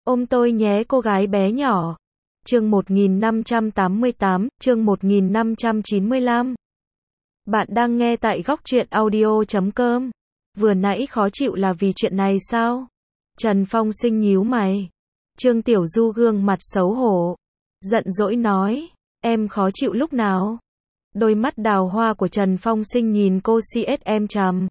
Ôm tôi nhé cô gái bé nhỏ. Chương 1588, chương 1595. Bạn đang nghe tại góc truyện audio.com. Vừa nãy khó chịu là vì chuyện này sao? Trần Phong Sinh nhíu mày. Trương Tiểu Du gương mặt xấu hổ, giận dỗi nói, em khó chịu lúc nào? Đôi mắt đào hoa của Trần Phong Sinh nhìn cô CSM chằm.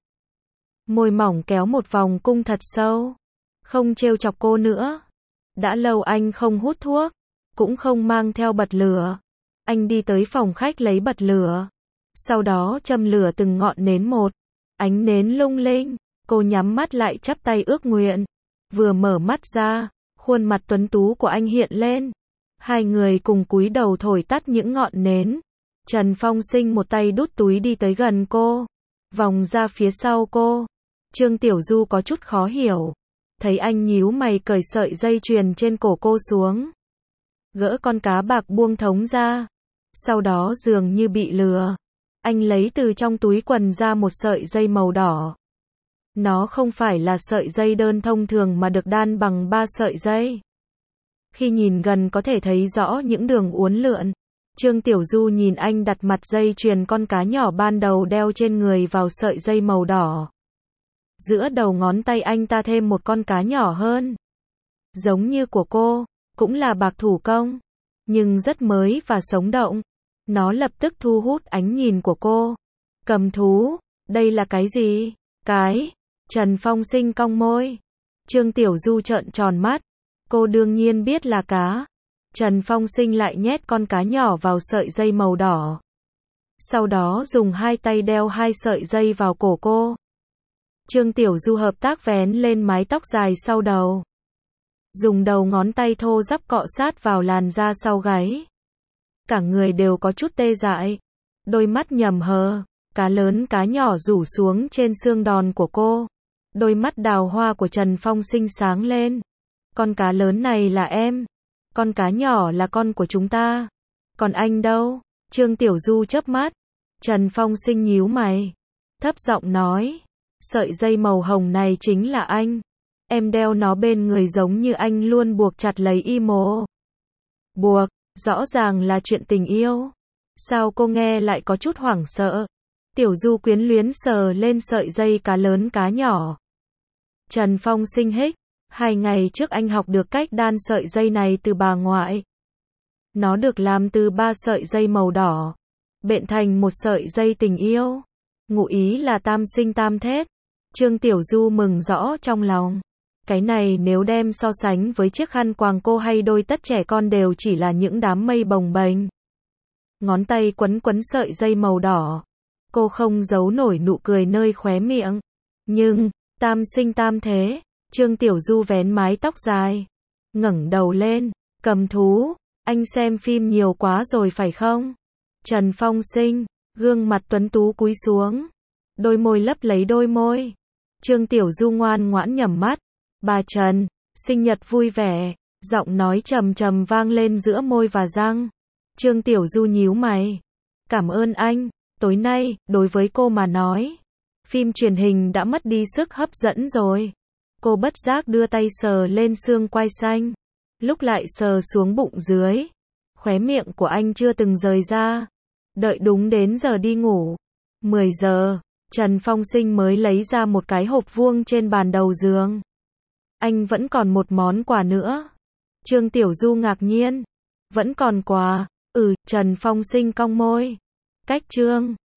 Môi mỏng kéo một vòng cung thật sâu. Không trêu chọc cô nữa. Đã lâu anh không hút thuốc, cũng không mang theo bật lửa. Anh đi tới phòng khách lấy bật lửa, sau đó châm lửa từng ngọn nến một. Ánh nến lung linh, cô nhắm mắt lại chắp tay ước nguyện. Vừa mở mắt ra, khuôn mặt tuấn tú của anh hiện lên. Hai người cùng cúi đầu thổi tắt những ngọn nến. Trần Phong Sinh một tay đút túi đi tới gần cô, vòng ra phía sau cô. Trương Tiểu Du có chút khó hiểu. Thấy anh nhíu mày cởi sợi dây chuyền trên cổ cô xuống, gỡ con cá bạc buông thống ra. Sau đó dường như bị lừa, anh lấy từ trong túi quần ra một sợi dây màu đỏ. Nó không phải là sợi dây đơn thông thường mà được đan bằng 3 sợi dây. Khi nhìn gần có thể thấy rõ những đường uốn lượn. Trương Tiểu Du nhìn anh đặt mặt dây chuyền con cá nhỏ ban đầu đeo trên người vào sợi dây màu đỏ. Giữa đầu ngón tay anh ta thêm một con cá nhỏ hơn, giống như của cô, cũng là bạc thủ công, nhưng rất mới và sống động. Nó lập tức thu hút ánh nhìn của cô. Cầm thú, đây là cái gì? Cái. Trần Phong Sinh cong môi. Trương Tiểu Du trợn tròn mắt. Cô đương nhiên biết là cá. Trần Phong Sinh lại nhét con cá nhỏ vào sợi dây màu đỏ. Sau đó dùng hai tay đeo hai sợi dây vào cổ cô. Trương Tiểu Du hợp tác vén lên mái tóc dài sau đầu, dùng đầu ngón tay thô ráp cọ sát vào làn da sau gáy. Cả người đều có chút tê dại. Đôi mắt nhầm hờ, cá lớn cá nhỏ rủ xuống trên xương đòn của cô. Đôi mắt đào hoa của Trần Phong Sinh sáng lên. Con cá lớn này là em, con cá nhỏ là con của chúng ta. Còn anh đâu? Trương Tiểu Du chớp mắt. Trần Phong Sinh nhíu mày, thấp giọng nói, sợi dây màu hồng này chính là anh. Em đeo nó bên người giống như anh luôn buộc chặt lấy y mộ. Buộc, rõ ràng là chuyện tình yêu. Sao cô nghe lại có chút hoảng sợ? Tiểu Du quyến luyến sờ lên sợi dây cá lớn cá nhỏ. Trần Phong Sinh hích. 2 ngày trước anh học được cách đan sợi dây này từ bà ngoại. Nó được làm từ 3 sợi dây màu đỏ, bện thành một sợi dây tình yêu. Ngụ ý là tam sinh tam thết. Trương Tiểu Du mừng rõ trong lòng. Cái này nếu đem so sánh với chiếc khăn quàng cô hay đôi tất trẻ con đều chỉ là những đám mây bồng bềnh. Ngón tay quấn quấn sợi dây màu đỏ. Cô không giấu nổi nụ cười nơi khóe miệng. Nhưng, tam sinh tam thế. Trương Tiểu Du vén mái tóc dài, ngẩng đầu lên. Cầm thú, anh xem phim nhiều quá rồi phải không? Trần Phong Sinh, gương mặt tuấn tú cúi xuống, đôi môi lấp lấy đôi môi. Trương Tiểu Du ngoan ngoãn nhắm mắt. Bà Trần, sinh nhật vui vẻ. Giọng nói trầm trầm vang lên giữa môi và răng. Trương Tiểu Du nhíu mày. Cảm ơn anh. Tối nay, đối với cô mà nói, phim truyền hình đã mất đi sức hấp dẫn rồi. Cô bất giác đưa tay sờ lên xương quai xanh, lúc lại sờ xuống bụng dưới. Khóe miệng của anh chưa từng rời ra. Đợi đúng đến giờ đi ngủ, 10 giờ, Trần Phong Sinh mới lấy ra một cái hộp vuông trên bàn đầu giường. Anh vẫn còn một món quà nữa. Trương Tiểu Du ngạc nhiên. Vẫn còn quà? Trần Phong Sinh cong môi. Cách Trương